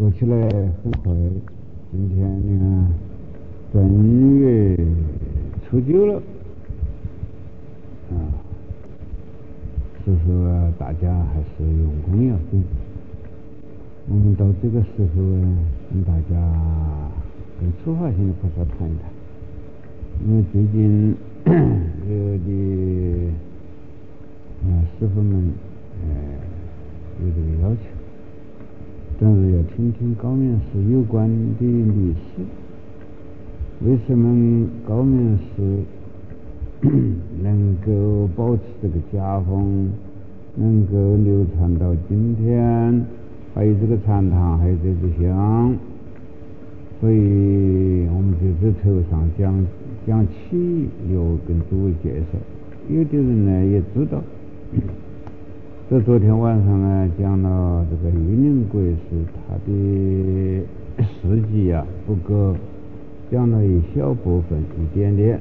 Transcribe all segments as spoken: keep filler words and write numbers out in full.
过起来很快，今天你看正月初九了啊，所以说啊，大家还是用功要紧。我们到这个时候啊，跟大家跟出发性的菩萨谈一谈，因为最近有的啊师父们呃有这个要求，但是要听听高明寺有关的历史，为什么高明寺能够保持这个家风，能够流传到今天，还有这个禅堂，还有这个香，所以我们就在头上讲讲起，有跟诸位介绍。有的人呢也知道，这昨天晚上呢讲了这个玉林国师他的事迹啊，不过讲了一小部分，一点点。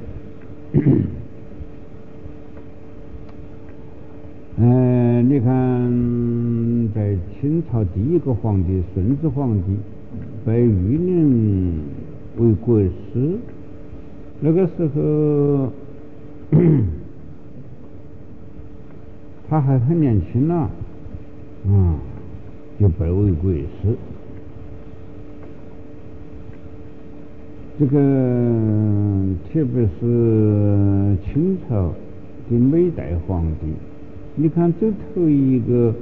嗯、呃，你看，在清朝第一个皇帝顺治皇帝拜玉林为国师，那个时候他还很年轻呢，啊，就拜为国师。这个特别是清朝的每代皇帝，你看这头一个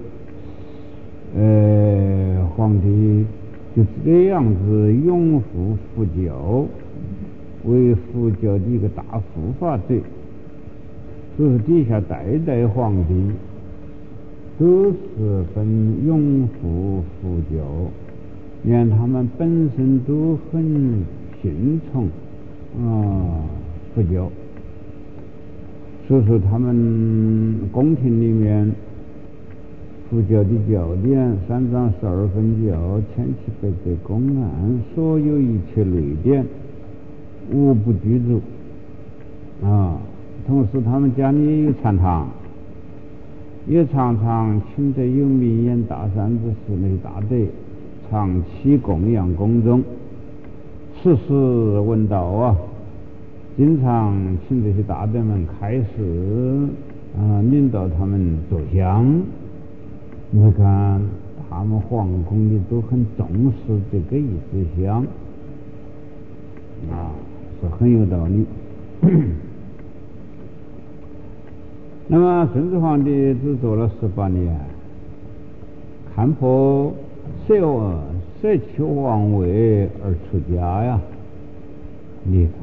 呃皇帝就这样子拥护佛教，为佛教的一个大护法者，就是底下代代皇帝都是很拥护佛教，连他们本身都很信从啊佛教，所以说他们宫廷里面佛教的教典，三藏十二分教，千七百则公案，所有一切类典无不具足啊。同时他们家里也有禅堂，也常常请得有名言大善之士那大德长期供养宫中，时时问道啊，经常请这些大德们开示啊，领导他们做香。你看他们皇宫里都很重视这个一支香啊，是很有道理。那么顺治皇帝只做了十八年，看破舍舍弃皇位而出家呀，你看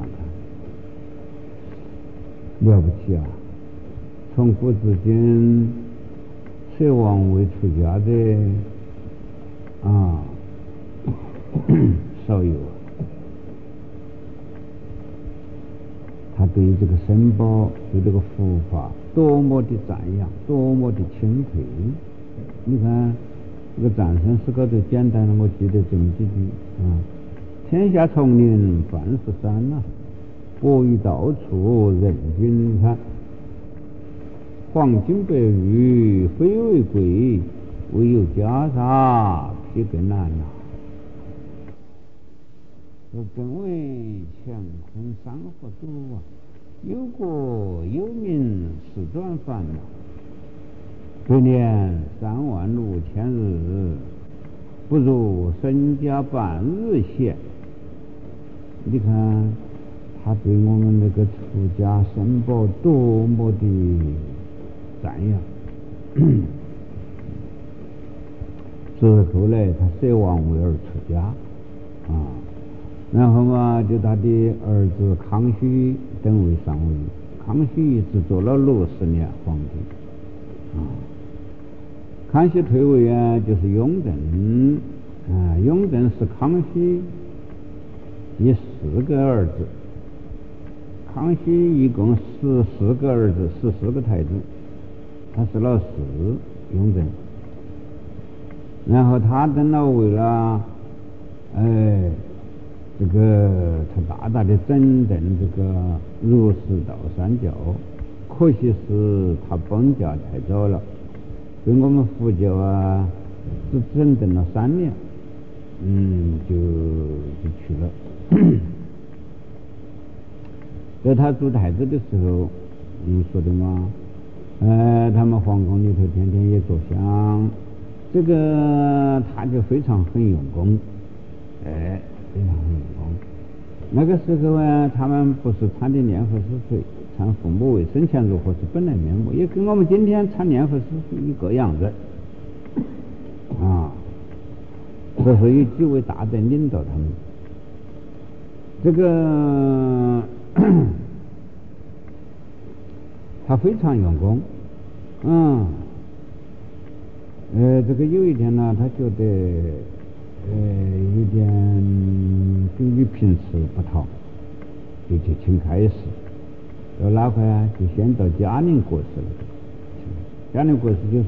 看了不起啊！从古至今舍王位出家的啊少有啊。他对这个僧宝，对这个佛法多么的赞扬，多么的钦佩。你看这个赞声诗高头简单的，我记得这么几句啊：天下丛林万石山呐、啊，博于到处人均餐。黄金白玉非为贵，唯有袈裟披更难呐、啊。这更为乾坤山河多啊，有国有民是转烦呐。这年三万六千日，不如身家半日闲。你看他对我们那个出家僧宝多么的赞扬。所以后来他舍王位而出家啊。然后嘛，就他的儿子康熙登位上位，康熙只做了六十年皇帝啊。康熙退位啊，就是雍正啊，雍正是康熙第四个儿子，康熙一共十四个儿子，十四个太子，他是老四，雍正。然后他登了位了，哎。这个他大大的整顿这个儒释道三教，可惜是他崩驾太早了，对我们佛教啊只整顿了三年， 嗯，就就去了。在他做太子的时候，你说的嘛，呃，他们皇宫里头天天也做香，这个他就非常很用功，哎，非常很用功。那个时候啊，他们不是参的念佛是谁，参父母为生前如何是本来面目，也跟我们今天参念佛是一个样子啊。这是有几位大德领导他们，这个他非常用功，嗯，呃，这个有一天呢，他觉得呃有点跟与平时不同，就去请开示。到哪块啊？就先到嘉宁国师了。嘉宁国师就是，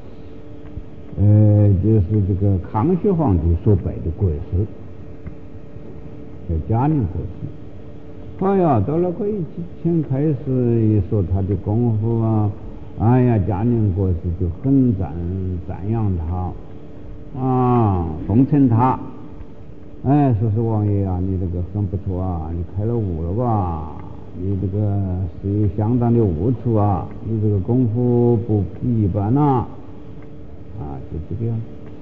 呃，就是这个康熙皇帝所拜的国师，叫嘉宁国师。哎呀，到那个一请开始一说他的功夫啊，哎呀，嘉宁国师就很赞赞扬他啊，奉承他。哎，说是王爷啊，你这个很不错啊，你开了悟了吧？你这个是有相当的悟处啊，你这个功夫不比一般呐，啊，就这个样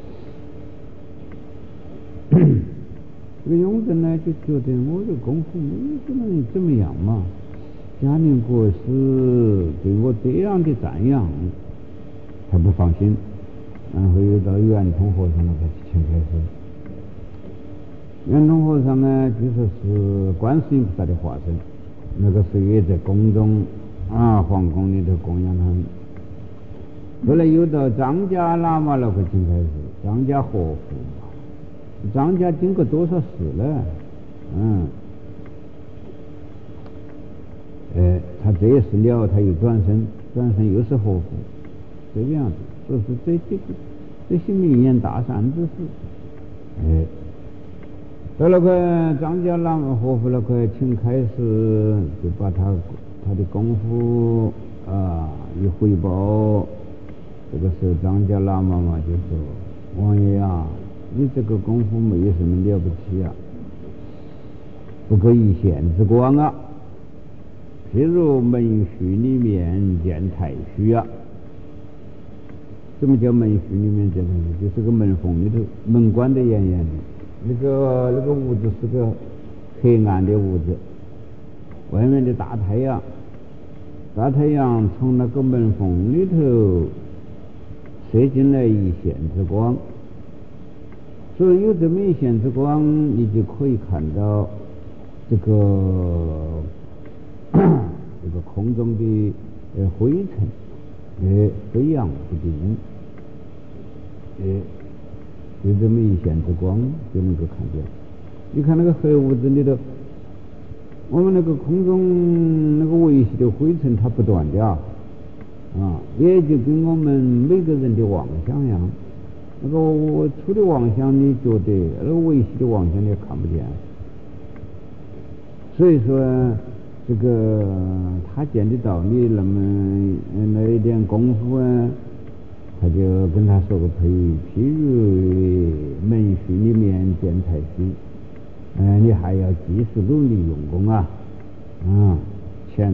子。这个雍正呢就觉得我这功夫没什么人怎么样嘛，嘉宁国师对我这样的赞扬，他不放心，然后又到圆通和尚那块去请开示。圆通和尚呢，据说是观世音菩萨的化身，那个时候也在宫中啊，皇宫里头供养他们。后来又到张家喇嘛那块请开示，张家活佛。张家经过多少事了？嗯，呃，他这也是了，他又转身，转身又是活佛，这个样子，说是这这个这些名言大善之事。哎，到那个张家喇嘛活佛那块请开始，就把他他的功夫啊一汇报。这个时候张家喇嘛嘛就说：“王爷啊，你这个功夫没有什么了不起啊，不过一线之光啊，譬如门须里面见太虚啊。什么叫门须里面见太虚？就是个门缝里头，门关得严严的，那个那个屋子是个黑暗的屋子，外面的大太阳，大太阳从那个门缝里头射进来一线之光。所以有这么一线之光，你就可以看到这个这个空中的呃灰尘，呃飞扬不定，呃有这么一线之光就能够看见。你看那个黑屋子里头，我们那个空中那个微细的灰尘它不断的啊，啊，也就跟我们每个人的妄想一样。那个我粗的妄想你觉得，那个微细的妄想你也看不见。所以说这个他见得到你那么那一点功夫啊，他就跟他说个譬喻，譬如门须里面见太虚，呃你还要继续努力用功啊，啊前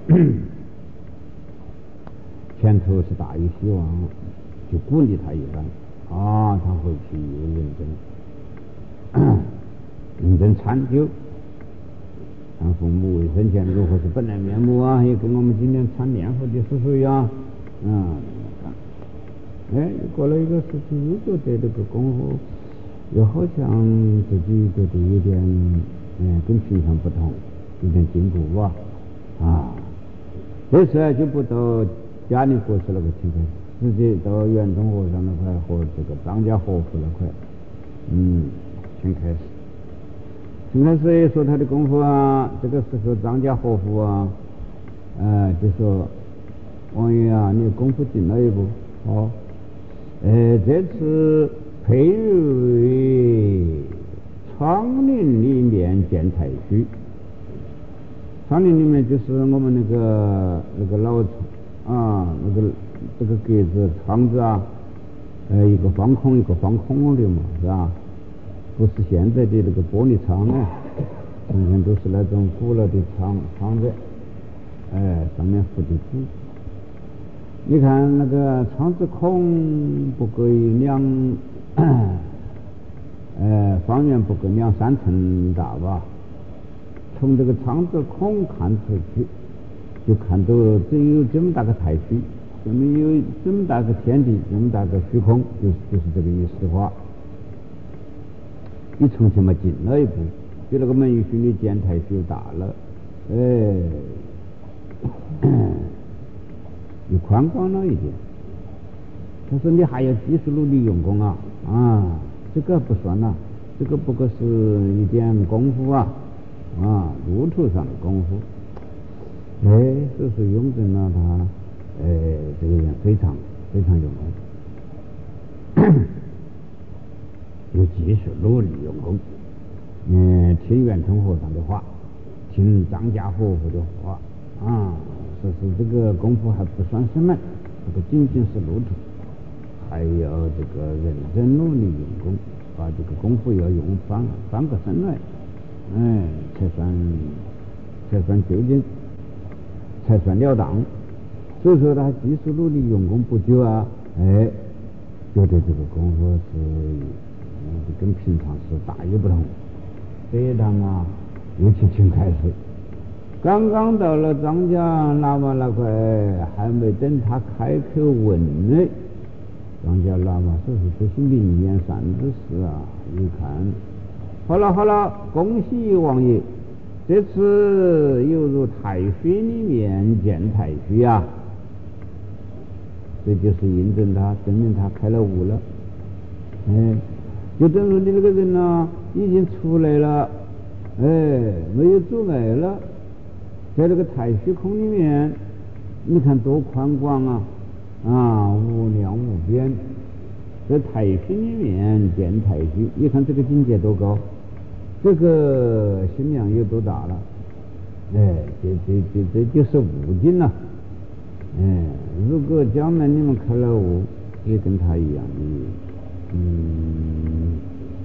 前途是大有希望，就鼓励他一番啊，他回去又认真认真参究，看父母为生前如何是本来面目啊，也跟我们今天参念佛的是属于啊，嗯，哎，过了一个时期，又觉得这个功夫又好像自己觉得有点嗯跟平常不同，有点进步吧，啊，这次就不到嘉宁国师那个地方，直接到圆通和尚那块和这个张家和府那块，嗯，先开始。先开始说他的功夫啊，这个时候张家和府啊，呃，就说王爷啊，你功夫进了一步，哦，呃，这次配为窗棂里面见太虚，窗棂里面就是我们那个那个老啊，那个这个格子窗子啊，呃，一个方空一个方空的嘛，是吧？ 不是现在的那个玻璃窗啊，从前都是那种古老的窗窗子，哎，上面糊的纸。你看那个窗子孔不过两，呃，方圆不过两三寸大吧。从这个窗子孔看出去，就看到只有这么大个太虚，这么有这么大个天地，这么大个虚空，就是就是这个意思话。你从前嘛近了一步，比那个门虚的见太虚大了，哎，又宽广了一点。他说你还要继续努力用功啊，啊，这个不算了，这个不过是一点功夫啊，啊，路途上的功夫。哎，所以说雍正呢，他，哎，这个人非常非常用功，又继续努力用功。嗯，听圆通和尚的话，听张家活佛的话，啊，说是这个功夫还不算什么，这个仅仅是路途。还要这个认真努力用功，把这个功夫要用翻翻个身来，哎，才算才算究竟，才算了当。所以说他继续努力用功不久啊，哎，觉得这个功夫是嗯跟平常是大有不同。这堂啊，又去请开始，刚刚到了张家喇嘛那块，还没等他开口问呢。张家喇嘛说是这是明言善之事啊！一看，好了好了，恭喜王爷，这次又入太虚里面见太虚啊！这就是印证他，证明他开了悟了。哎，就等于你那个人呢、啊，已经出来了，哎，没有阻碍了，在这个太虚空里面，你看多宽广啊！啊，无量无边，在太虚里面见太虚，你看这个境界多高，这个心量有多大了？哎，这这这这就是悟境了。哎，如果将来你们开了悟，也跟他一样的，嗯，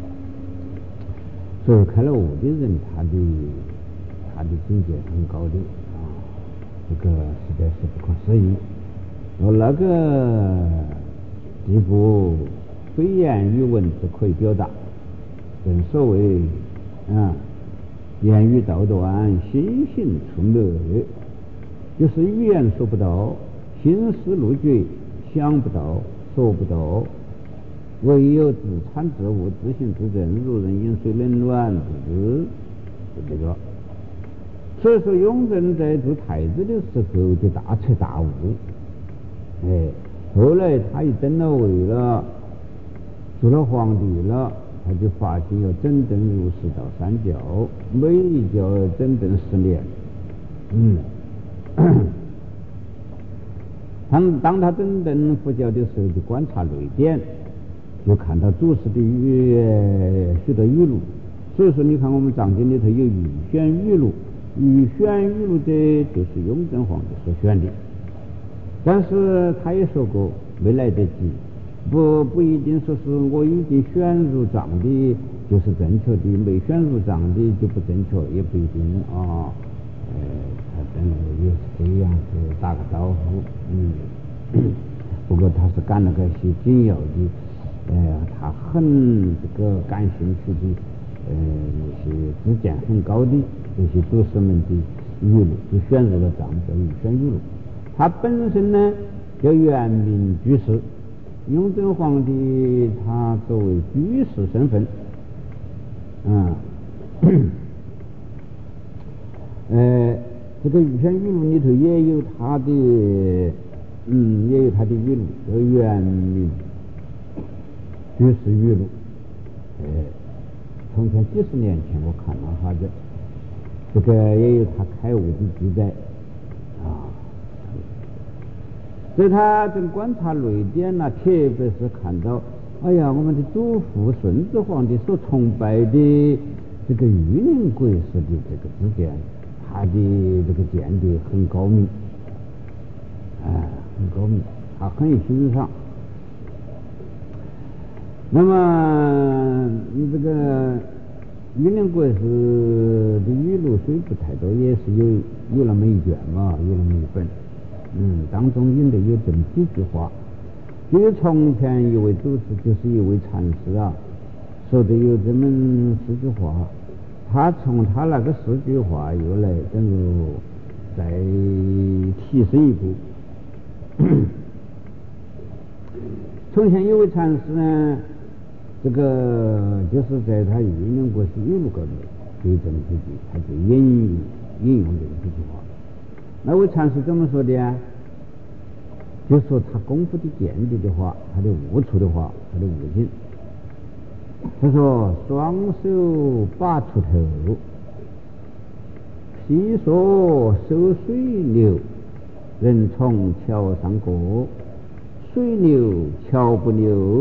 所以开了悟的人，他的他的境界很高的啊，这个实在是不可思议。到那个地步，非言语文字可以表达。正所谓，啊，言语道断，心行出没，就是语言说不到，心思路绝，想不到，说不到，唯有自参自悟，自行自证，如人饮水，冷暖自知，是这个。所以说，雍正在做太子的时候就大彻大悟。哎，后来他一登了位了，做了皇帝了，他就发心要整顿儒释道三教，每一教整顿十年。嗯，当当他整顿佛教的时候，就观察瑞典，就看到祖师的语许多语录。所以说，你看我们藏经里头有预选语录，预选语录的就是雍正皇帝所选的。但是他也说过，没来得及，不不一定说是我已经选入藏的就是正确的，没选入藏的就不正确，也不一定啊。呃，他真的也是这样子打个招呼，嗯。不过他是干那个些紧要的，呃，他很这个感兴趣的，呃，那些知见很高的这些祖师们的语录，就选入了藏，叫预选语录。他本身呢叫元明居士，雍正皇帝他作为居士身份，嗯，呃，这个预选语录里头也有他的，嗯，也有他的语录，叫元明居士语录。呃，从前几十年前我看了哈这，这个也有他开悟的记载啊。所以他正观察瑞典呐、啊，特别是看到，哎呀，我们的祖父顺治皇帝所崇拜的这个玉林国师的这个知见，他的这个见地很高明，哎，很高明，他很欣赏。 那么你这个玉林国师的语录虽不太多，也是有有那么一卷嘛，有那么一本。嗯，当中引的有这么几句话。就是从前一位祖师，就是一位禅师啊，说的有这么四句话。他从他那个四句话又来等于再提升一步。从前有位禅师呢，这个就是在他玉林国师语录高头有这么几句，他就引引用这几句话。那位禅师怎么说的啊？就说他功夫的见地的话，他的悟处的话，他的悟性。他说双手把锄头，披蓑收水流，人从桥上过，水流桥不流。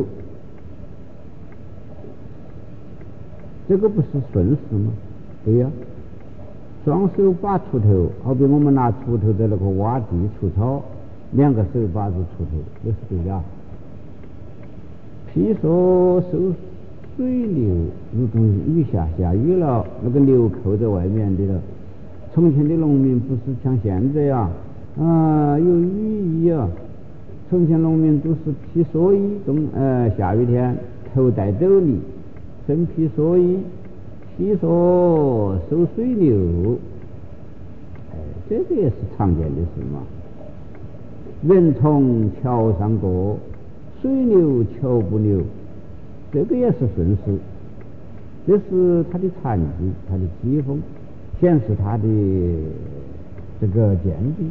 这个不是顺势吗？对呀、啊，双手把锄头，好比我们拿锄头在那个挖地除草，两个手把住锄头，这是对的。披蓑收水流，如同雨下下雨了，那个流扣在外面的了。从前的农民不是像现在呀、啊，啊有雨衣啊。从前农民都是披蓑衣，冬呃下雨天头戴斗笠，身披蓑衣，披蓑收水流。哎，这个也是常见的事嘛。人从桥上过，水流桥不流，这个也是顺势。这是他的禅机，他的机锋，显示他的这个见地。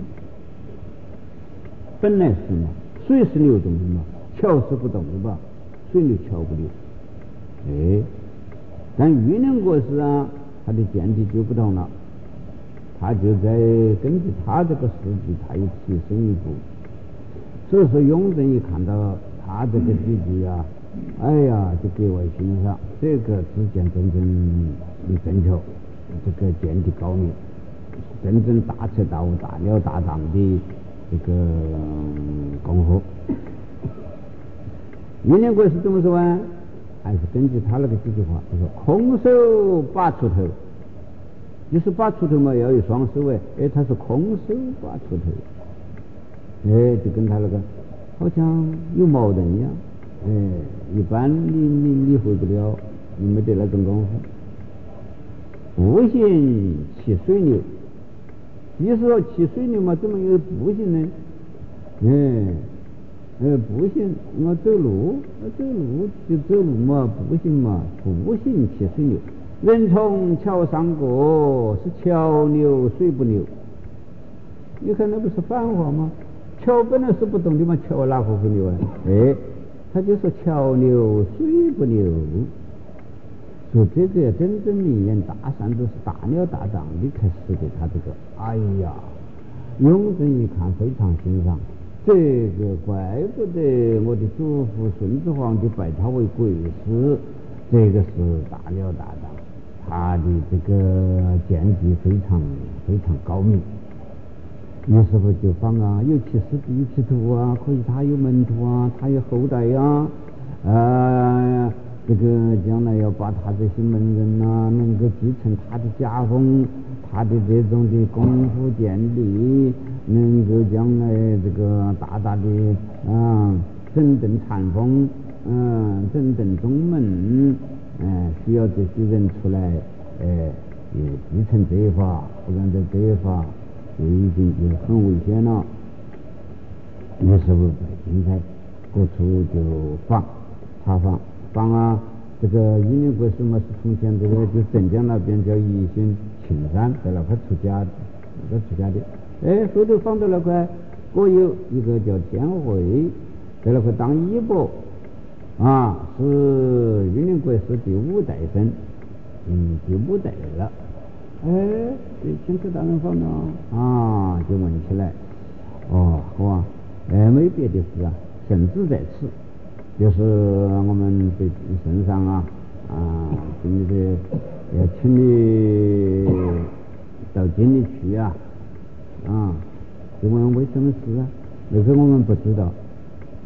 本来是嘛，水是流动的嘛，桥是不动的吧？水流桥不流。哎，但玉林国师啊，他的见地就不同了，他就在根据他这个事迹，他又提升一步。所以说雍正一看到他这个几句啊，哎呀，就格外欣赏，这个只见真正的正确，这个见地高明，真正大彻大悟、大了大当的这个功夫。玉林国师怎么说啊？还是根据他那个几句话，他说空手把锄头，就是把锄头嘛，要有双手哎，哎，他是空手把锄头。哎，就跟他那个好像有矛盾一样。哎，一般你你理会不了，你没得那种功夫。步行骑水流，你说骑水流嘛，怎么有步行呢？哎，呃，步行我走路，我走路就走路嘛，步行嘛，步行骑水流。人从桥上过，是桥流水不流。你看那不是反话吗？桥本来是不动的嘛，桥哪会流啊？哎，他就说桥流水不流，说这个真正名言大善都是大了大当的，才使得他这个，哎呀，雍正一看非常欣赏，这个怪不得我的祖父顺治皇帝拜他为国师，这个是大了大当，他的这个见地非常非常高明。于是乎就放啊，有其师弟其徒啊，可以他有门徒啊，他有后代呀、啊，呃，这个将来要把他这些门人啊，能够继承他的家风，他的这种的功夫见地，能够将来这个大大的啊整顿禅风，嗯、呃，整顿宗门，嗯、呃，需要这些人出来，呃，也继承这一法，不然在这一法。就已经就很危险了，于是乎在现在各处就访查访访啊，这个玉林国师嘛是从前这个就镇江那边叫宜兴青山，在那块出家，那个出家的，哎，后头访到那块国有一个叫天慧，在那块当衣钵，啊，是玉林国师第五代生，嗯，第五代了。哎，对，请客大人访呢啊，就问起来，哦，好啊，哎，没别的事啊，甚至在此，就是我们在圣上啊啊，请你的要请你到京里去啊，啊，就问为什么事啊？那个我们不知道，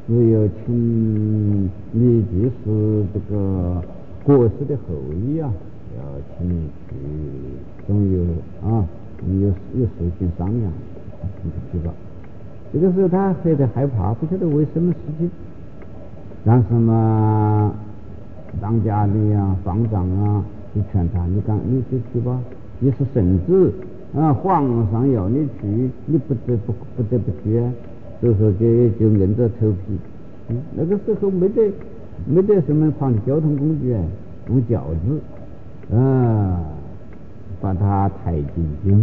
只有请你既是这个国师的后裔啊，要请你去，总有啊，你有有事情商量，你去吧。这个时候他还在害怕，不晓得为什么事情，让什么当家的呀、方丈啊，就劝他，你赶你就去吧，你是圣旨啊，皇上要你去，你不得不不得不去啊。所以说就就硬着头皮。嗯，那个时候没得没得什么旁的交通工具，用轿子啊把他抬进京。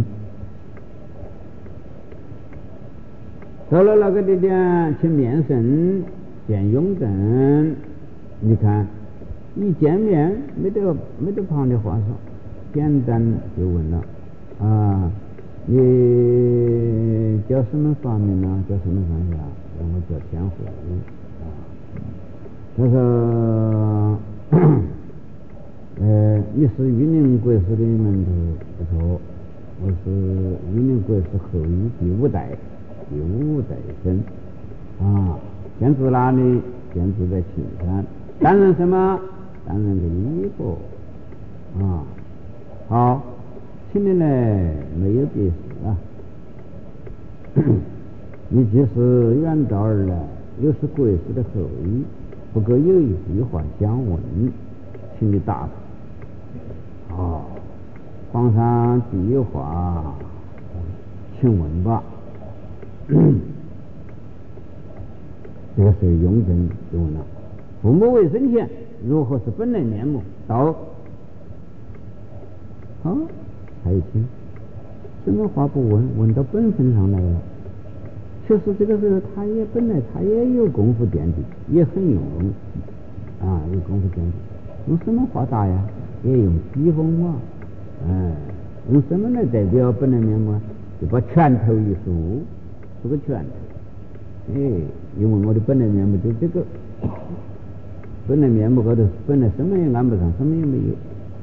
到了那个地点，去面圣见雍正，你看一见面没得没得旁的话说，简单就问了啊，你叫什么法名呢？叫什么方向？然后叫天回啊。他说呃，你是玉林国师的门徒？不错，我是玉林国师后裔第五代，第五代生啊。现住哪里？现住在青山，担任什么？担任个衣钵啊。好，请你来没有别事啊。你既是远道而来，又是国师的后裔，不过有一句话想问，请你答复。哦，皇上既有话，请问吧。这个时候雍正就问了：父母未生前，如何是本来面目？道。啊，他一听，什么话不问，问到本分上来了。其实这个时候，他也本来他也有功夫垫底，也很用功啊，有功夫垫底。用什么话答呀？也用笔锋嘛，哎，用什么来代表本来面目啊？就把拳头一竖，竖个拳头。哎，因为我的本来面目就这个，本来面目高头本来什么也安不上，什么也没有。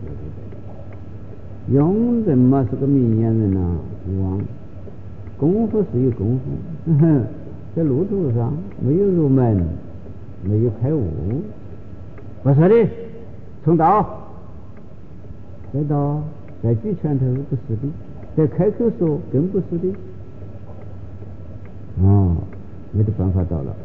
雍正嘛是个明眼人呐，王功夫是有功夫，呵呵，在路途上没有入门，没有开悟，不是的，从道再到再举拳头不是的，再开口说更不是的，哦，没得办法到了。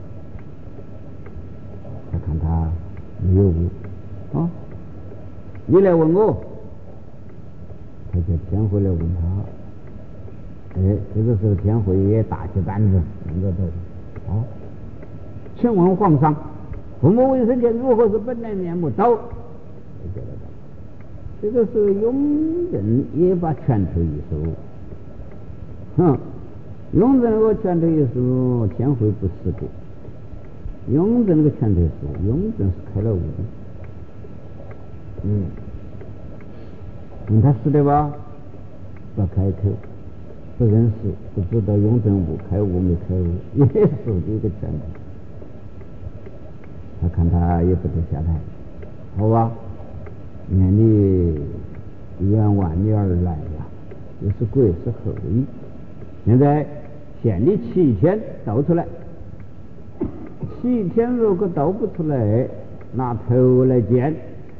他看他没有悟啊，你来问我，他就天回来问他。哎，这个时候天回也大起胆子，那个头啊，请问皇上，父母未生前如何是本来面目？道。这个时候雍正也把拳头一收，哼，雍正那个拳头一收，天回不是的。雍正那个拳头一收，雍正是开了悟的。嗯，问他是的吧？不开口，不认识，不知道雍正悟开悟没开悟，也是一个拳头。他看他也不得下台，好吧？你看你远万里而来呀，又是国师后裔，现在限你七天倒出来，七天如果倒不出来，拿头来见，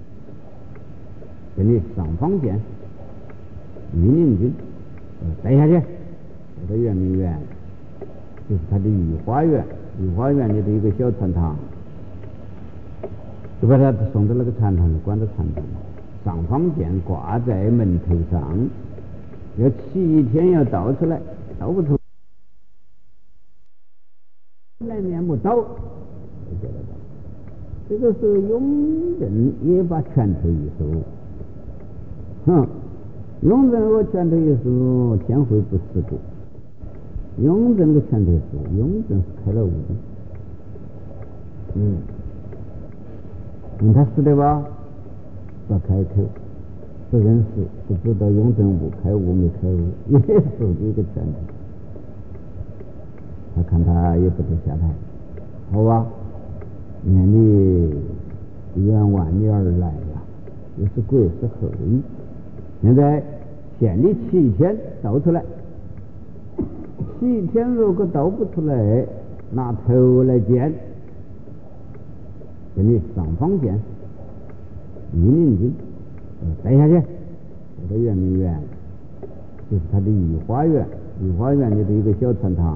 给你上方见御林军，带下去，带到圆明园，就是他的御花园，御花园里头有个小禅堂，就把他送到那个禅堂里，关到禅堂，上方剑挂在门头上，要七天要倒出来，倒不出来面目倒，这个时候雍正也把拳头一收，哼，雍正我拳头一收，天回不是的。雍正那个拳头一收，雍正是开了悟的。嗯。问他是的吧？不开口，不认识，不知道雍正悟开悟没开悟，也是一个拳头。他看他也不得下台，好吧？你看你远万里而来呀，又是国师后裔，现在限你七天倒出来，七天如果倒不出来，拿头来见这里上方县御林军，带下去，这个圆明园就是它的御花园，御花园里头有一个小禅堂，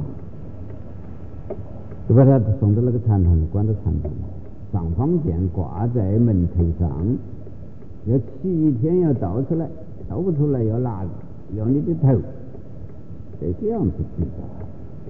就把他送到那个禅堂，关到禅堂，上方剑挂在门头上，要七天要倒出来，倒不出来要拿要你的头，这个样子记载。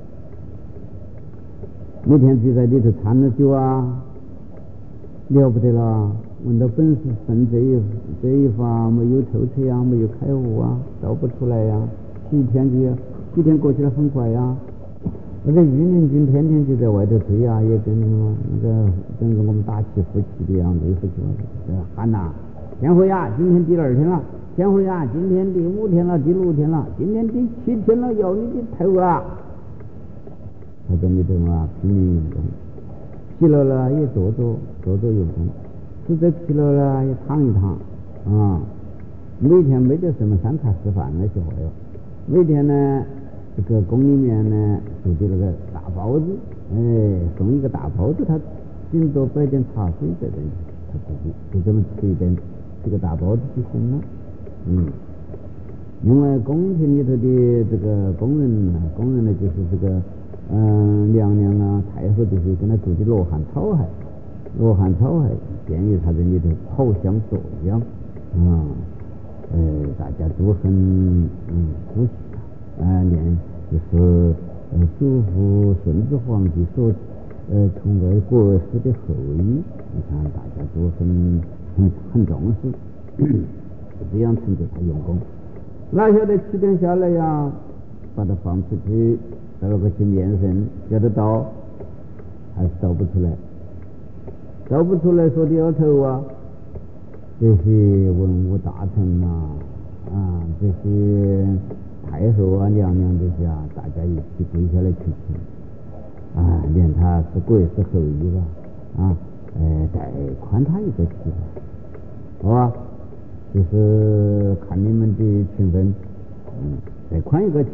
那天就在里头参了酒啊，了不得了，闻到本是分这一这一法没有透彻呀，没有开悟啊，倒不出来呀，七天就要几天过去了很快呀。那个御林军天天就在外头追啊，也跟什么那个跟着我们打起夫妻的样子，夫妻嘛，喊呐，天回呀，今天第二天了，天回呀，今天第五天了，第六天了，今天第七天了，要你的头啊！他在里头嘛，拼命运动，疲劳了也坐坐，坐坐有功，实在疲劳了也躺一躺啊。每天没得什么三茶吃饭那些话哟，每天呢，这个宫里面呢做的那个大包子，哎，送一个大包子，他顶多摆点茶水在这里，他自己就这么吃一点，吃个大包子就行了。嗯，另外宫廷里头的这个工人呢，工人呢就是这个。嗯，娘娘啊，太后就是跟他做的罗汉草海，罗汉草海建议他在里头好相作养，啊，呃，大家都很嗯熟悉啊，啊，连就是呃祖父顺治皇帝所呃崇拜国师的后裔，你看大家都很很很重视，这样成就他用功，哪晓得七天下来呀，把他放出去。到了个去面圣，叫他倒，还是倒不出来，倒不出来，说的要头啊！这些文武大臣啊，啊，这些太后啊、娘娘这些啊，大家一起跪下来求情，啊，连他是国师后裔吧，啊，哎，再宽他一个气，好吧？就是看你们的情分，嗯，再宽一个气。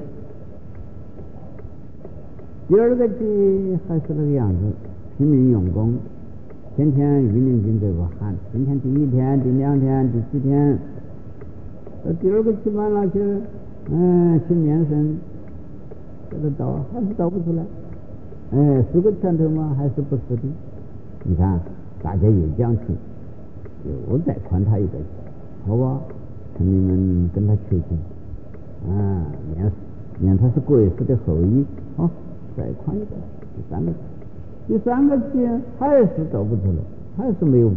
第二个季还是那个样子，拼命用功，天天御林军对我喊，今天第一天、第两天、第七天，到第二个期满了去，嗯，去面圣，这个倒还是倒不出来，哎，四个拳头嘛，还是不是的。你看，大家也讲情，又再宽他一个，好吧？看你们跟他求情，啊，念念他是国师的后裔，好。再宽一个，第三个，第三个期还是走不出来，还是没有。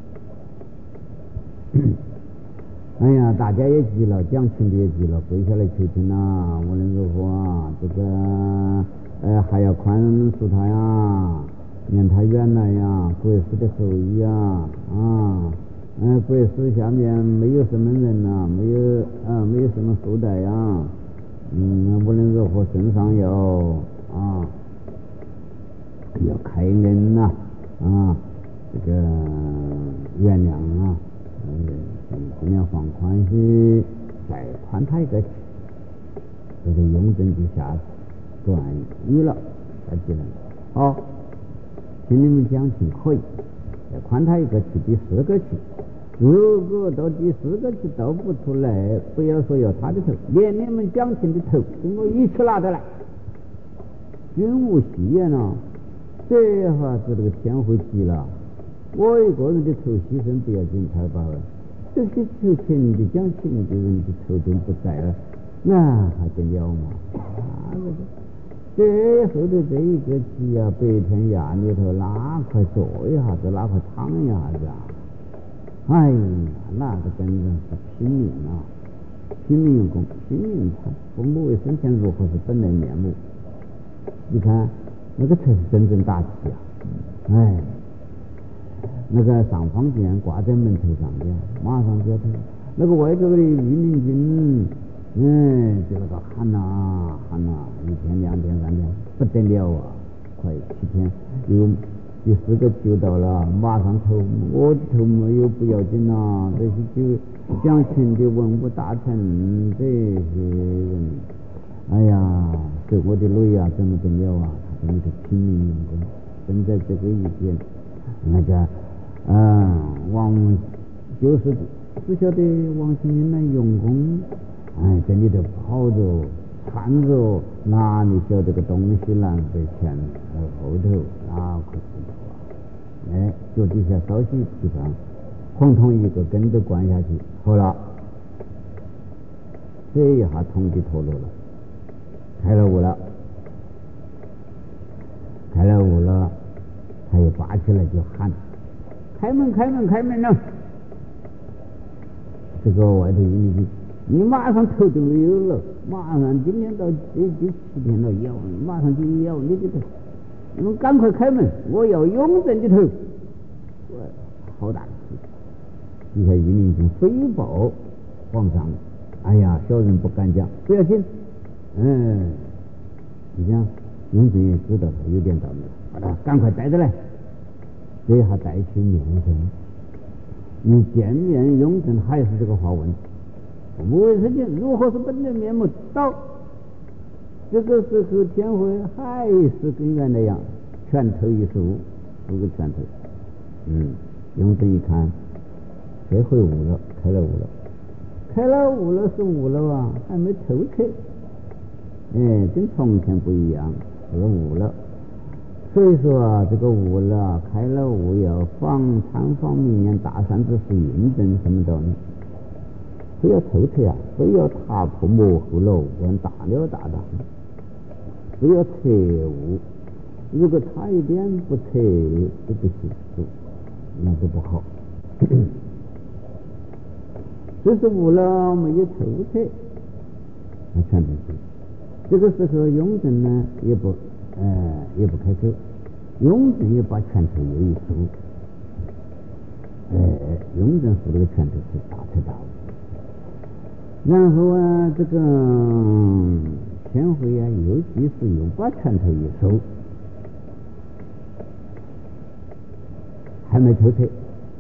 哎呀，大家也急了，讲情的也急了，跪下来求情啊！无论如何啊，这个呃还要宽恕他呀，念他原来呀，国师的后裔呀，啊，嗯，国师下面没有什么人呐、啊，没有啊，没有什么后代呀，嗯，无论如何身上要。啊，要开恩呐、啊，啊，这个原谅啊，呃，尽量放宽些，再宽他一个气，这个雍正就下断语了，才记得。好，听你们讲情可以，再宽他一个气，第四个气，如果到第四个气倒不出来，不要说要他的头，连你们讲情的头跟我一起拿得来。君无戏言呐，这下子这个天会急了。我一个人的头牺牲不要紧，才罢了。这些求情的、讲情的人的头都不在了，那还得了嘛？啊，这后头这一个急啊，白天衙里头哪块坐一下子，哪块躺一下子啊？哎呀，那个真正是拼命啊！拼命用功，拼命看父母为生前如何是本来面目。你看，那个才是真正大气啊！哎，那个上方剑挂在门头上的，马上就要退。那个外头的御林军，嗯，就那个喊呐、啊、喊呐、啊，一天、两天、三天，不得了啊！快七天，又第四个就到了，马上投，我的头没有不要紧呐、啊，这些就讲情的文武大臣这些人。哎呀，对我的累啊，怎么得了啊？他在那个拼命用功，正在这个一边，那个啊，王就是只晓得王清明来用功，哎，在里头跑着窜着，哪里晓得个东西南北前呃后头哪可知道啊？哎，脚底下稍息地方，哐通一个跟着灌下去，好了，这一下通的脱落了，开了悟了，开了悟了，他也拔起来就喊。开门，开门，开门了！这个外头一句，你马上头就没有了，马上今天到第第七天了，要马上就要你的头，你们赶快开门，我要雍正的头！我好大的气！你看玉林军飞报皇上，哎呀，小人不敢讲，不要紧，嗯，你讲雍正也知道他有点道理，把他赶快带着来。这下带去面圣，你见面雍正还是这个话问，为什么如何是本来面目？到这个时候天会还是跟原来一样，拳头一竖，竖个拳头。嗯，雍正一看，这回悟了，开了悟了，开了悟了是悟了啊，还没透彻。哎，跟从前不一样，是悟了。所以说啊，这个悟了，开了悟要防参访明年大善之事印证什么道理？不要透彻啊，不要踏破模糊了，问大了大大，不要彻悟。如果差一点不彻，就不行，那就不好。就是悟了没有透彻，那全不行。这个时候雍正呢也不。呃，也不开口，雍正也把拳头又一竖，呃，雍正竖了个拳头是大彻大悟。然后啊，这个天会啊，又继续又把拳头一收，还没透彻。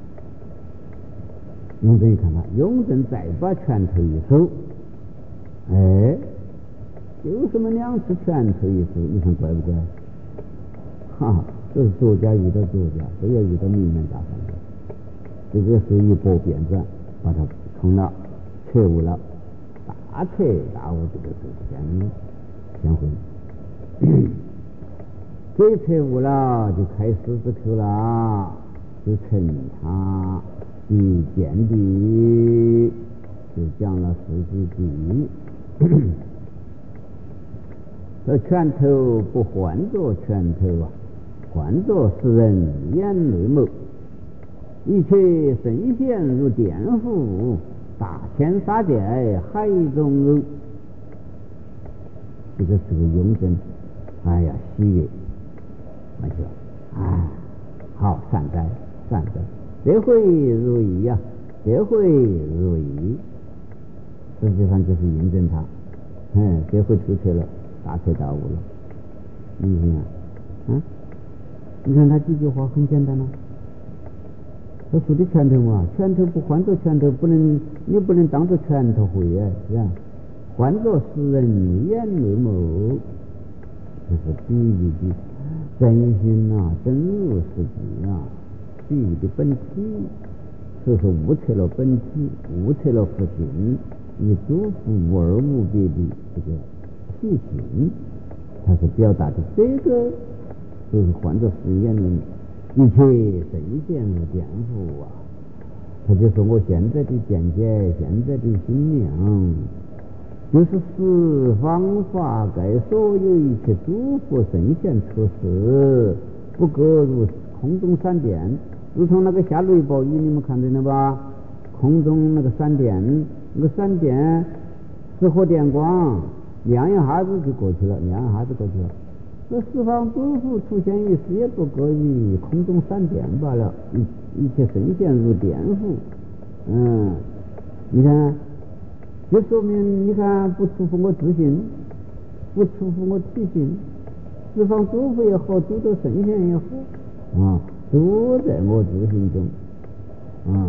雍正一看他，雍正再把拳头一收，哎。有什么两次拳头一竖，你看怪不怪？哈，这是作家遇到作家，不要遇到明面大反的。这个是一波变转，把它通了，彻悟了，大彻大悟。这个是天天会，这彻悟了，就开狮子头了，就称他的见地，就讲了四句偈。这拳头不换作拳头啊，换作世人眼内目，一切神仙如颠覆，大千杀界海中游。这个是个雍正，哎呀，喜悦，那就啊，好善哉善哉，这回如意呀、啊，这回如意，实际上就是印证他，嗯，这回出去了。大彻大悟了，你看啊，啊，你看他几句话很简单了、啊。他说的拳头嘛，拳头不换作拳头，不能你不能当作拳头会啊，是吧？换作世人眼内目，这是比喻的真心呐、啊，真如实际啊，比喻的本体。所以说悟彻了本体，悟彻了佛性，你诸佛无二无别的这个。体性，它是表达的这个，就是换作世眼人，一切神仙如颠覆啊！他就说我现在的见解，现在的心量，就是十方法界所有一切诸佛神仙出世，不过如空中闪电，如同那个下雷暴雨，你们看见了吧？空中那个闪电，那个闪电是火电光。亮一下子就过去了，亮一下子过去了。这十方诸佛出现于世，也不过于空中闪电罢了。一一切神仙如颠覆，嗯，你看，就说明你看不出乎我自信，不出乎我体性，十方诸佛也好，诸多神仙也好，啊，都在我自信中，啊，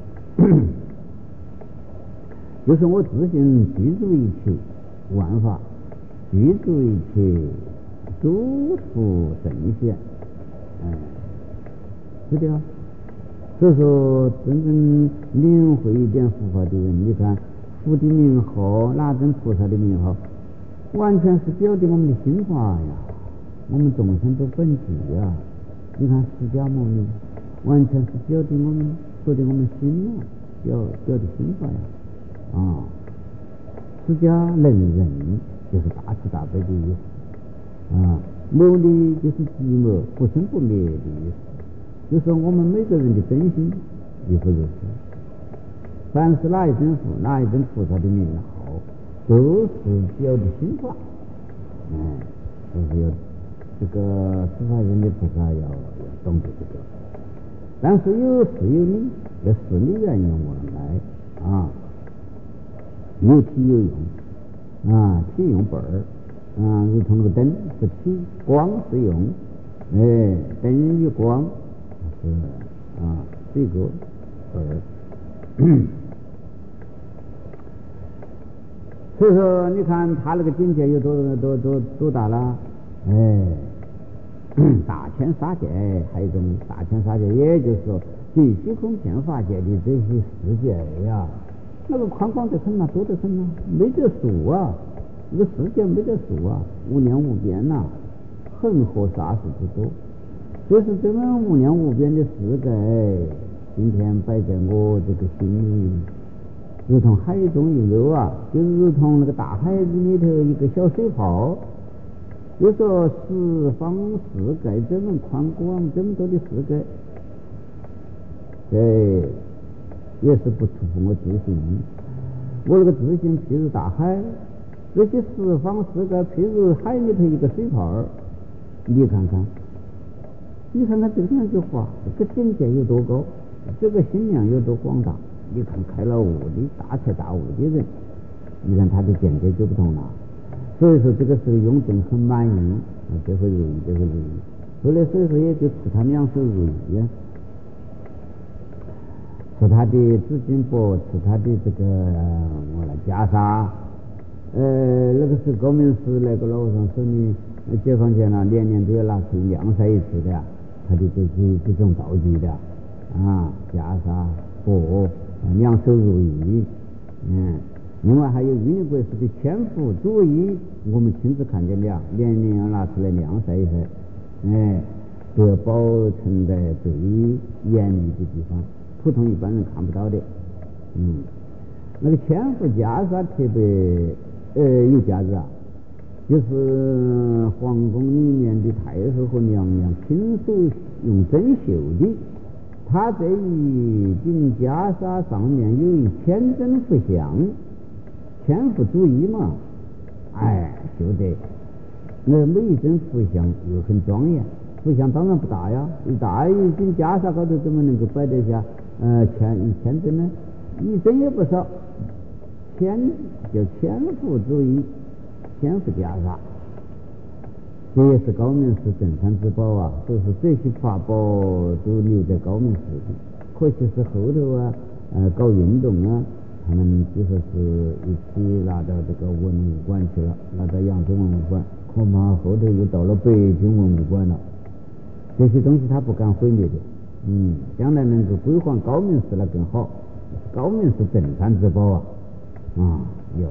就是我自信居住一切。万法居住一切诸佛神仙，哎，是的啊。 所以说，真正领会一点佛法的人，你看佛的名号，哪尊菩萨的名号，完全是表的我们的心法呀，我们众生都本具呀。你看释迦牟尼，完全是表的我们说的我们心呀，表表的心法呀，啊，释迦能忍就是大慈大悲的意思啊，牟尼就是寂寞不生不灭的意思，就说我们每个人的真心亦复如此。凡是哪一尊佛哪一尊菩萨的名号，都是表的心法，嗯，就是有这个司法人的菩萨要要懂得这个，但是有事有理，要事理缘用我们来啊，有体有用啊，体用本儿啊，如同那个灯是体，光是用，哎，灯与光是啊，这个本儿。所以说，你看他那个境界有多多多多大了？哎，大千法界，还有一种大千法界，也就是说，比虚空遍法界的这些世界呀，那个宽广得很呐，多得很呐，没得数啊！这个世界没得数啊，无量无边呐、啊，恒河沙数之多。就是这么无量无边的世界，今天摆在我这个心里。如同海中一肉啊，就如同那个大海里头一个小水泡。就说十方世界这么宽广，这么多的世界，对，也是不出乎我自信。我那个自信譬如大海，这些十方世界譬如海里头一个水泡，你看看，你看看这两句话，这个境界有多高，这个心量有多广大。你看开了悟的大彻大悟的人，你看他的见解就不同了。所以说这个是雍正很满意啊，这回如意，这回如意。后来所以说也就赐他两手如意啊，赐他的紫金帛，赐他的这个我来袈裟。呃，那个是高明寺那个老和尚说你解放前了，年年都要拿出晾晒一次的呀，他的这些这种道具的啊，袈裟帛。两手如意，嗯，另外还有玉林国师的千佛主衣，我们亲自看见了，年年要拿出来晾晒一晒，哎，都要保存在最严密的地方，普通一般人看不到的。嗯，那个千佛袈裟特别呃有价值啊，就是皇宫里面的太后和娘娘亲手用针绣的。他这一顶袈裟上面有一千尊佛像，千佛主衣嘛，哎，绣得那每一尊佛像又很庄严。佛像当然不大呀，一大一顶袈裟高头怎么能够摆得下呃千一千尊呢？一尊也不少，千叫千佛主衣，千佛袈裟。这也是高明寺镇山之宝啊，都是这些法宝都留在高明寺的。可惜是后头啊，呃，搞运动啊，他们就说是一起拿到这个文物馆去了，拿到扬州文物馆，恐怕后头又到了北京文物馆了。这些东西他不敢毁灭的，嗯，将来能够归还高明寺了更好。高明寺镇山之宝啊，啊，有。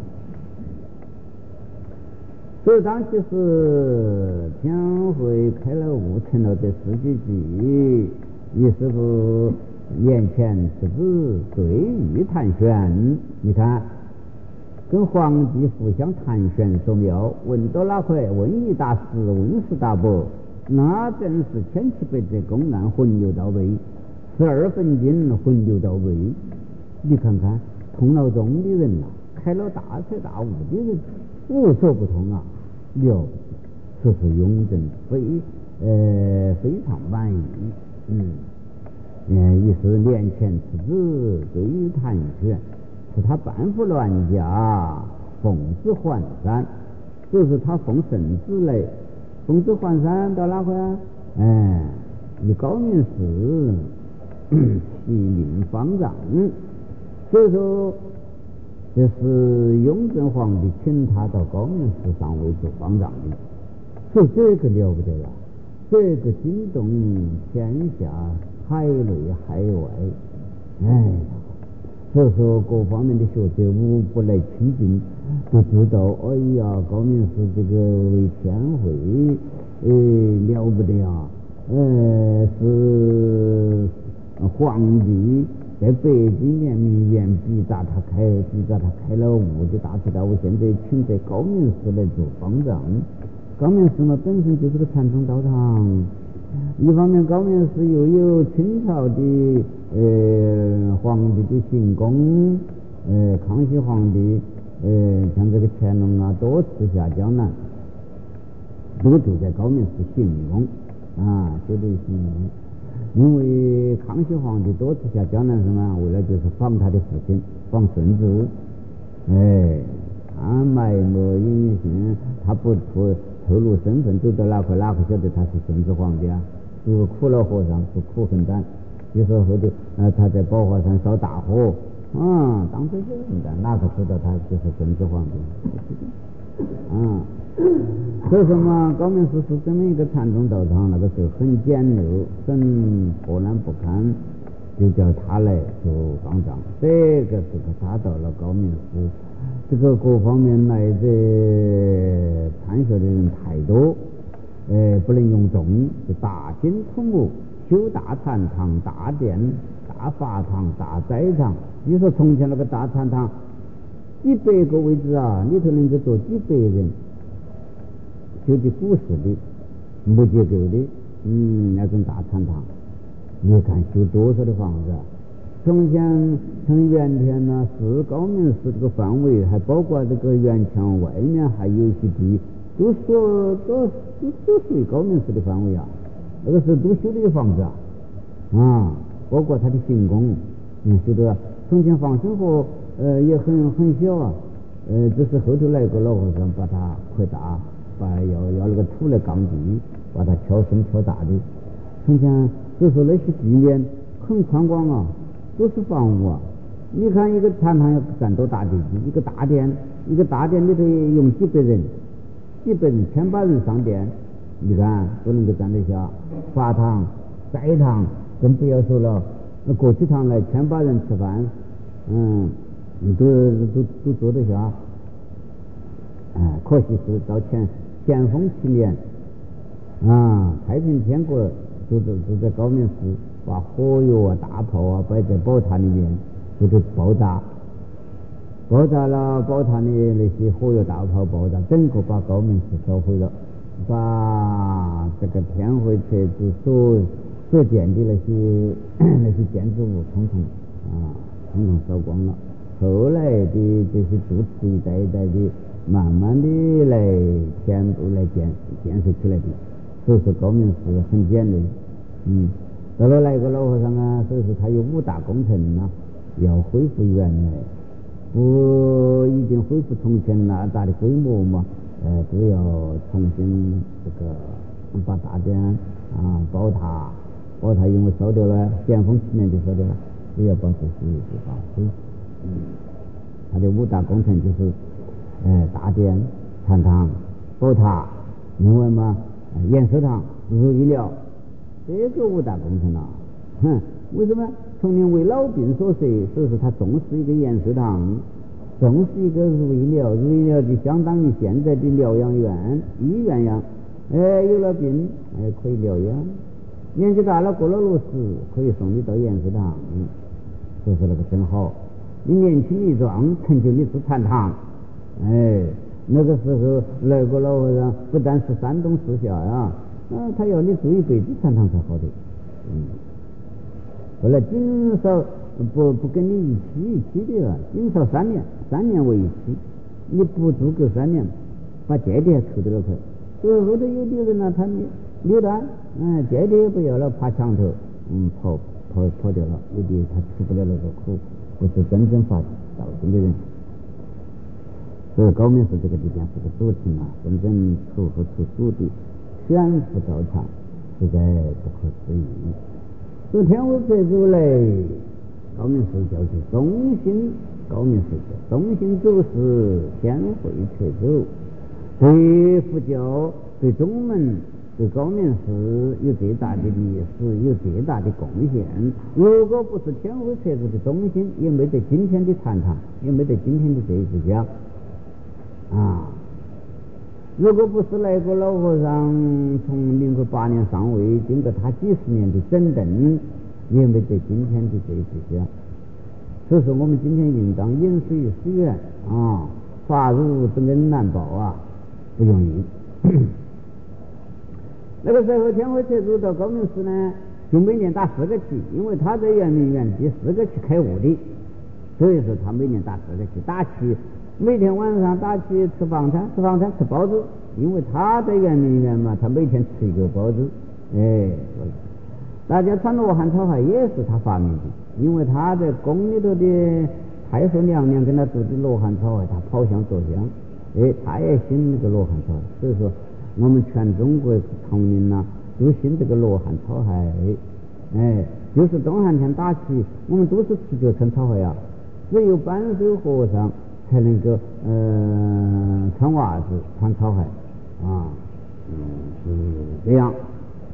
所以当其是天会开了悟，成了这四句偈，于是乎眼前此子对玉谈玄，你看跟皇帝互相谈玄说妙，问到哪块问一答十，问十答百，那真是千奇百怪公案混流到位，十二分经混流到位。你看看通了宗的人呐、啊，开了大彻大悟的人，无所不通啊！了，这是雍正非呃非常满意，嗯，嗯，于是连前此子对于谈玄，是他半副銮驾，奉旨还山，就是他奉圣旨来，奉旨还山到哪块啊？哎，以高明寺起名方丈，所以说。这是雍正皇帝请他到高明寺上位做方丈的，所以这个了不得了，这个惊动天下海内海外，哎，所以说各方面的学者无不来亲近，都知道，哎呀，高明寺这个为天会，哎，了不得啊！呃，是皇帝在北京面名媛逼着他开，逼着他开了悟的大彻大悟，现在请在高明寺来做方丈。高明寺嘛，本身就是个禅宗道场。一方面，高明寺又有清朝的呃皇帝的行宫，呃，康熙皇帝，呃，像这个乾隆啊，多次下江南，都住在高明寺行宫啊，修的行宫。因为康熙皇帝多次下江南什么，为了就是访他的父亲，访孙子，哎，他埋没隐姓，他不透透露身份，走到哪块哪个晓得他是孙子皇帝啊？是苦老和尚，是苦恨胆。就说后头，呃，他在宝华山烧大火，啊，当这些人的，哪个知道他就是孙子皇帝？啊，所以说嘛，高明寺是这么一个禅宗道场，那个时候很简陋，很破烂不堪，就叫他来做方丈。这个时候他到了高明寺，这个各方面来的参学的人太多，呃，不能用重，就大兴土木，修大禅堂、大殿、大法堂、大斋堂。你说从前那个大禅堂，几百个位置啊，里头能够坐几百人，修的古式的、木结构的，嗯，那种大禅堂，你看修多少的房子啊！从前从原田呢，是高明寺这个范围，还包括这个原墙外面还有一些地，都说都都都属于高明寺的范围啊。那个时候都修的房子啊，啊，包括他的行宫，嗯，修的。从前放生河，呃，也很很小啊，呃，只是后头来个老和尚把它扩大，把要要那个土来杠地，把它挑深挑大的。从前就说那些地面很宽广啊，都是房屋啊。你看一个禅堂要占多大地基，一个大殿，一个大殿里头用几百人，几百人、千把人上殿，你看都能够站得下。法堂、斋堂更不要说了。那过去堂来千把人吃饭，嗯，都都都坐得下。哎，可惜是到乾乾丰七年啊，太平天国就在就在高明寺把火药啊、大炮啊摆在宝塔里面，就都爆炸，爆炸了，宝塔的那些火药、大炮爆炸，整个把高明寺烧毁了，把这个天会册子所所建的那些那些建筑物统统啊统统烧光了。后来的这些住持一代一代的慢慢的来填补来建建设起来的。所以说高明寺很简陋。嗯，到了来个老和尚啊，所以说他有五大工程啊，要恢复原来，不一定恢复从前那大的规模嘛，呃，都要重新这个把大殿啊、宝塔。宝塔因为烧掉了，咸丰七年就烧掉了，也要把这些地方恢复。嗯，他的五大工程就是，呃，大殿、禅堂、宝塔，另外嘛，验收堂、如意庙，这个五大工程啊，哼，为什么？从年为老病所设，所以说他重视一个验收堂，重视一个如意庙，如意庙就相当于现在的疗养院、医院样，哎，有了病，哎，可以疗养。年纪大了过了六十，可以送你到验收堂，嗯，所以说那个真好。你年轻力壮，成就你是禅堂，哎，那个时候来个老和尚，不但是山东四下呀，啊，他要你住一辈子禅堂才好的，嗯。后来仅少不不跟你一起一起的了，仅少三年，三年为一期，你不住够三年，把阶梯还抽得了快。所以后头有的人呢，他扭蛋，嗯，阶梯也不要了，爬墙头，嗯，跑跑跑掉了。有的他吃不了那个苦，不是真正发道心的人。所以高明寺这个地方是个主题啊，真正出和出主的全副道场，实在不可思议。昨天我这组来高明寺叫做中兴高明寺，中兴祖师天会彻走，对佛教对宗门对高明寺有最大的历史，有最大的贡献。如果不是天辉彻祖的忠心，也没得今天的禅堂，也没得今天的这一支家啊。如果不是那个老和尚从民国八年上位，经过他几十年的整顿，也没得今天的这一支家。所以说，我们今天应当饮水思源啊，法如之恩难报啊，不容易。那个时候，天辉彻祖到高明寺呢，就每年打四个旗，因为他在圆明园第四个旗开悟的，所以说他每年打四个旗，打旗，每天晚上打旗吃房餐，吃房餐吃包子，因为他在圆明园嘛，他每天吃一个包子，哎，大家穿罗汉草鞋也是他发明的，因为他在宫里头的太守娘娘跟他做的罗汉草鞋，他跑香做香，哎，他也信那个罗汉草鞋，所以说。我们全中国丛林呐，都信这个罗汉草鞋，哎，就是东汉天打起，我们都是持脚穿草鞋啊，只有半水和尚才能够呃穿袜子穿草鞋啊，嗯是这样，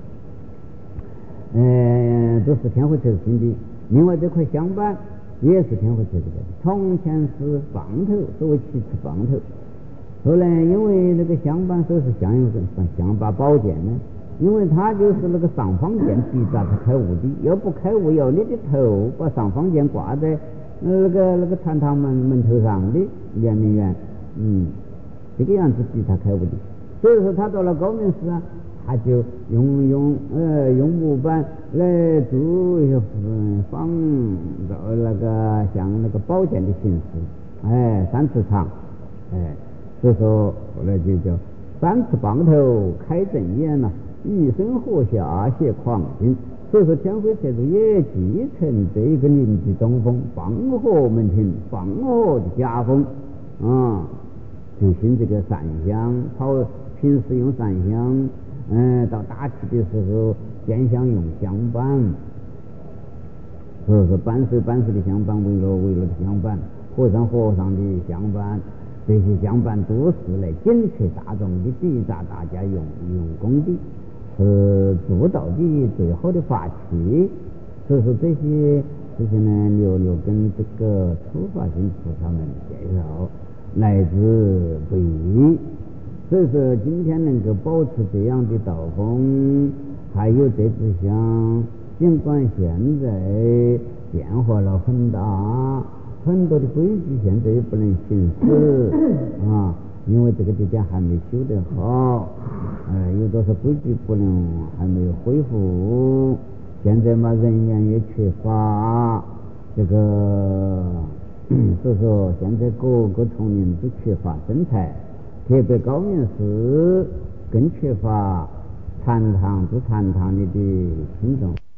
呃都是天辉彻祖心的。另外这块香板也是天辉彻祖的，从前是棒头，所谓七尺棒头。后来因为那个香板手是香用香把宝剑呢，因为他就是那个上方剑逼着他开悟的，要不开悟要你的头把上方剑挂在那个那个禅堂门门头上的圆明园，嗯，这个样子逼他开悟的。所以说他到了高明寺啊，他就用用呃用木板来做嗯仿造那个像那个宝剑的形式，哎，三尺长，哎。所以说后来就叫三尺棒头开正眼呐、啊，一身火下写狂心。所以说天辉彻祖也继承这一个临济东风，放火门庭，放火的家风啊，就信这个善香，跑平时用善香，嗯，到打旗的时候见香用香板。所以说半水半水的香板，围罗围罗的香板，和尚和尚的香板。这些香板都是来紧贴大众的，逼着大家用用功的，是做到的最好的法器。所以说这些这些呢，刘刘跟这个初发心菩萨们介绍来自不易。所以说今天能够保持这样的道风，还有这支香，尽管现在变化了很大。很多的规矩现在也不能行使啊，因为这个地点还没修得好，呃，有多少规矩不能还没有恢复。现在嘛，人员也缺乏，这个所以说现在各个丛林都缺乏人才，特别高明寺更缺乏禅堂做禅堂里的听众。